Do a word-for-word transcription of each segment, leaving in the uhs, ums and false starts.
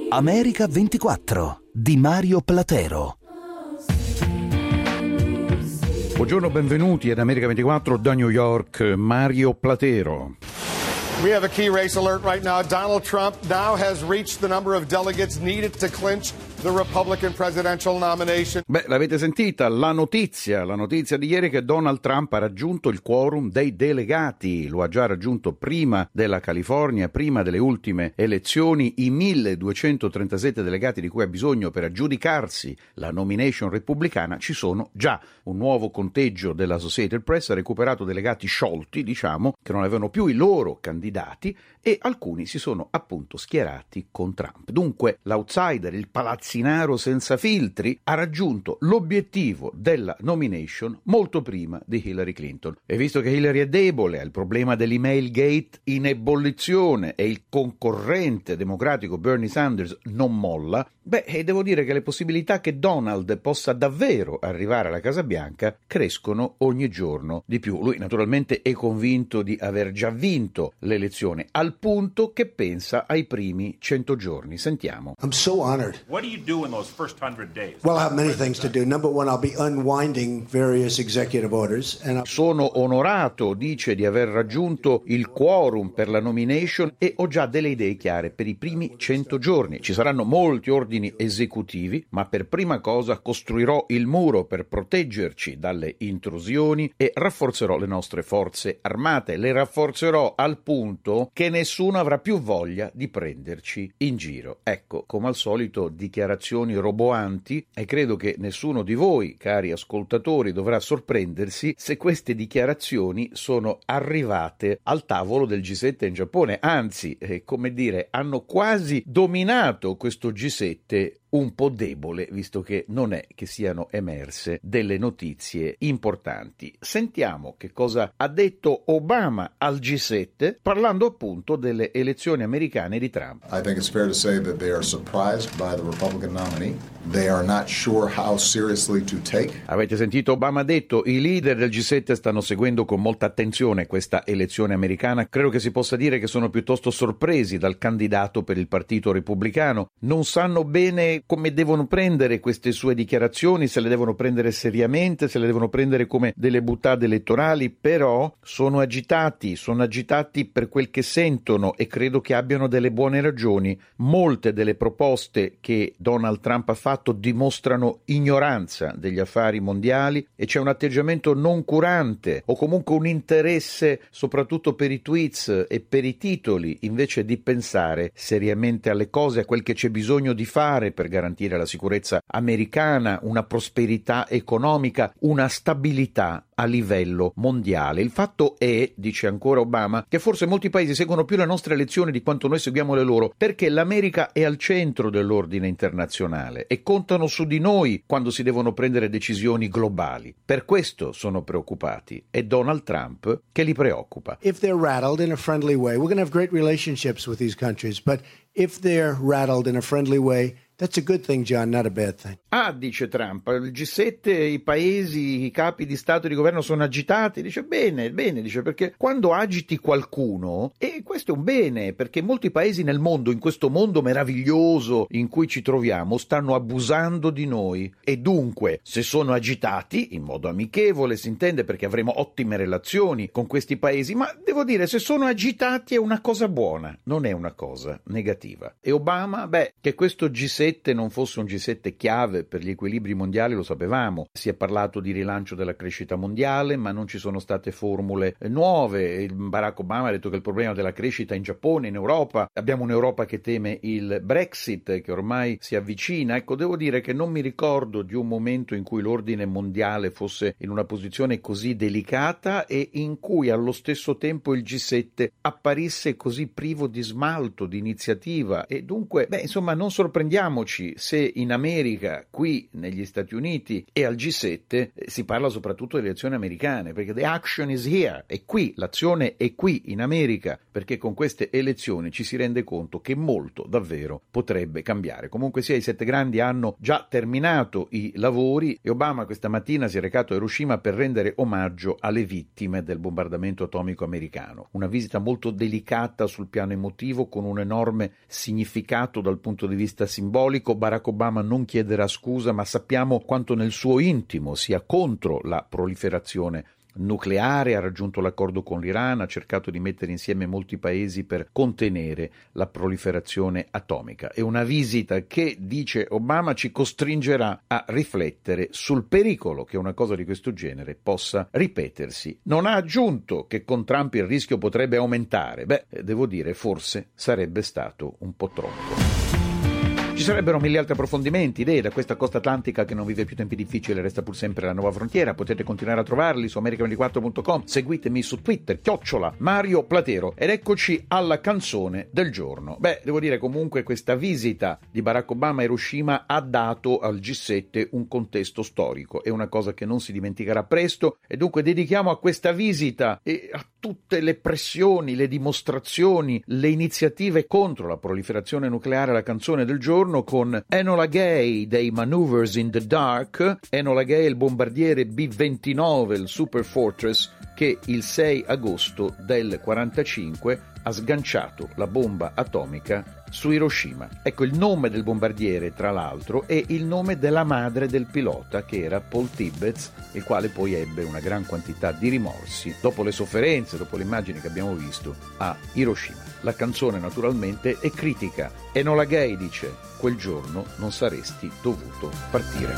America ventiquattro di Mario Platero. Buongiorno, benvenuti ad America ventiquattro da New York, Mario Platero. We have a key race alert right now. Donald Trump now has reached the number of delegates needed to clinch the Republican presidential nomination. Beh, l'avete sentita, la notizia, la notizia di ieri che Donald Trump ha raggiunto il quorum dei delegati, lo ha già raggiunto prima della California, prima delle ultime elezioni, i milleduecentotrentasette delegati di cui ha bisogno per aggiudicarsi la nomination repubblicana ci sono già. Un nuovo conteggio dell'Associated Press ha recuperato delegati sciolti, diciamo, che non avevano più i loro candidati e alcuni si sono appunto schierati con Trump. Dunque l'outsider, il palazzinaro senza filtri, ha raggiunto l'obiettivo della nomination molto prima di Hillary Clinton. E visto che Hillary è debole, ha il problema dell'email gate in ebollizione e il concorrente democratico Bernie Sanders non molla, beh, e devo dire che le possibilità che Donald possa davvero arrivare alla Casa Bianca crescono ogni giorno di più. Lui naturalmente è convinto di aver già vinto l'elezione, al punto che pensa ai primi cento giorni. Sentiamo. I'm so honored. What do you do in those first hundred days? Well, I have many things to do. Number one, I'll be unwinding various executive orders. And Sono onorato, dice, di aver raggiunto il quorum per la nomination e ho già delle idee chiare per i primi cento giorni. Ci saranno molti ordini esecutivi, ma per prima cosa costruirò il muro per proteggerci dalle intrusioni e rafforzerò le nostre forze armate. Le rafforzerò al punto che nessuno avrà più voglia di prenderci in giro. Ecco, come al solito, dichiarazioni roboanti, e credo che nessuno di voi, cari ascoltatori, dovrà sorprendersi se queste dichiarazioni sono arrivate al tavolo del G sette in Giappone. Anzi, eh, come dire, hanno quasi dominato questo G sette un po' debole, visto che non è che siano emerse delle notizie importanti. Sentiamo che cosa ha detto Obama al G sette parlando appunto delle elezioni americane di Trump. I think it's fair to say that they are surprised by the Republican nominee. They are not sure how seriously to take. Avete sentito Obama ha detto: i leader del G sette stanno seguendo con molta attenzione questa elezione americana. Credo che si possa dire che sono piuttosto sorpresi dal candidato per il Partito Repubblicano. Non sanno bene come devono prendere queste sue dichiarazioni, se le devono prendere seriamente, se le devono prendere come delle buttate elettorali, però sono agitati, sono agitati per quel che sentono e credo che abbiano delle buone ragioni. Molte delle proposte che Donald Trump ha fatto dimostrano ignoranza degli affari mondiali e c'è un atteggiamento non curante o comunque un interesse soprattutto per i tweets e per i titoli invece di pensare seriamente alle cose, a quel che c'è bisogno di fare per garantire la sicurezza americana, una prosperità economica, una stabilità a livello mondiale. Il fatto è, dice ancora Obama, che forse molti paesi seguono più le nostre lezioni di quanto noi seguiamo le loro, perché l'America è al centro dell'ordine internazionale e contano su di noi quando si devono prendere decisioni globali. Per questo sono preoccupati. È Donald Trump che li preoccupa. if they're rattled in a friendly way, we're going to have great relationships with these countries. But if they're rattled in a friendly way, that's a good thing, John, not a bad thing. Ah, dice Trump, il G sette, i paesi, i capi di Stato e di governo sono agitati. Dice bene, bene, dice, perché quando agiti qualcuno, e questo è un bene, perché molti paesi nel mondo, in questo mondo meraviglioso in cui ci troviamo, stanno abusando di noi. E dunque, se sono agitati, in modo amichevole, si intende, perché avremo ottime relazioni con questi paesi, ma devo dire, se sono agitati è una cosa buona, non è una cosa negativa. E Obama, beh, che questo G sette non fosse un G sette chiave per gli equilibri mondiali lo sapevamo. Si è parlato di rilancio della crescita mondiale, ma non ci sono state formule nuove. Barack Obama ha detto che il problema della crescita in Giappone, in Europa, abbiamo un'Europa che teme il Brexit, che ormai si avvicina. Ecco, devo dire che non mi ricordo di un momento in cui l'ordine mondiale fosse in una posizione così delicata e in cui allo stesso tempo il G sette apparisse così privo di smalto, di iniziativa. E dunque, beh, insomma, non sorprendiamo figuriamoci se in America, qui negli Stati Uniti e al G sette eh, si parla soprattutto delle elezioni americane, perché the action is here, è qui, l'azione è qui in America, perché con queste elezioni ci si rende conto che molto davvero potrebbe cambiare. Comunque sia, i sette grandi hanno già terminato i lavori e Obama questa mattina si è recato a Hiroshima per rendere omaggio alle vittime del bombardamento atomico americano. Una visita molto delicata sul piano emotivo, con un enorme significato dal punto di vista simbolico. Barack Obama non chiederà scusa, ma sappiamo quanto nel suo intimo sia contro la proliferazione nucleare, ha raggiunto l'accordo con l'Iran, ha cercato di mettere insieme molti paesi per contenere la proliferazione atomica. È una visita che, dice Obama, ci costringerà a riflettere sul pericolo che una cosa di questo genere possa ripetersi. Non ha aggiunto che con Trump il rischio potrebbe aumentare. Beh, devo dire, forse sarebbe stato un po' troppo. Ci sarebbero mille altri approfondimenti, idee da questa costa atlantica che non vive più tempi difficili, resta pur sempre la nuova frontiera. Potete continuare a trovarli su america ventiquattro punto com, seguitemi su Twitter, chiocciola Mario Platero. Ed eccoci alla canzone del giorno. Beh, devo dire comunque questa visita di Barack Obama a Hiroshima ha dato al G sette un contesto storico, è una cosa che non si dimenticherà presto, e dunque dedichiamo a questa visita e a tutte le pressioni, le dimostrazioni, le iniziative contro la proliferazione nucleare la canzone del giorno, con Enola Gay dei Maneuvers in the Dark. Enola Gay è il bombardiere B ventinove, il Super Fortress, che il sei agosto del quarantacinque ha sganciato la bomba atomica su Hiroshima. Ecco, il nome del bombardiere, tra l'altro, è il nome della madre del pilota, che era Paul Tibbets, il quale poi ebbe una gran quantità di rimorsi dopo le sofferenze, dopo le immagini che abbiamo visto a Hiroshima. La canzone naturalmente è critica. Enola Gay dice: quel giorno non saresti dovuto partire.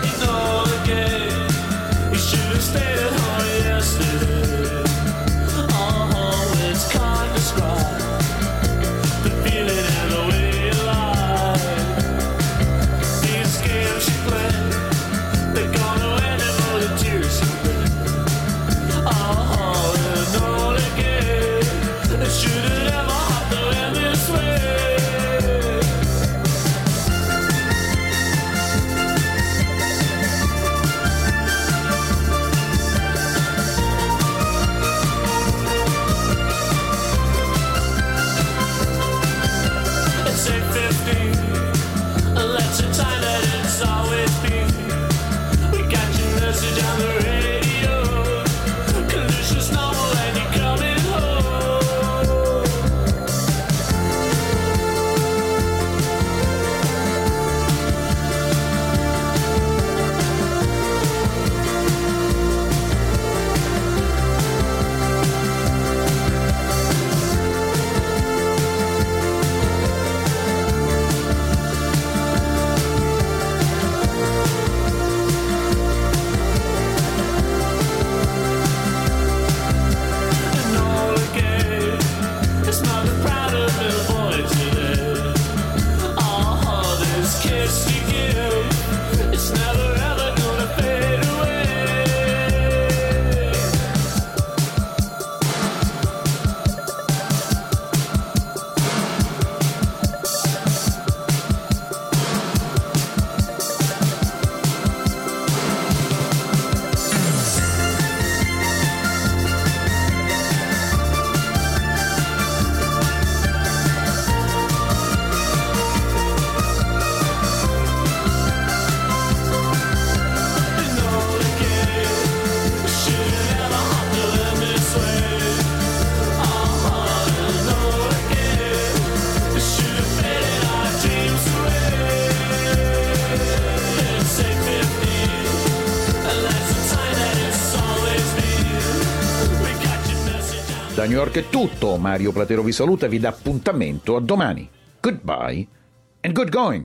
Da New York è tutto, Mario Platero vi saluta e vi dà appuntamento a domani. Goodbye and good going!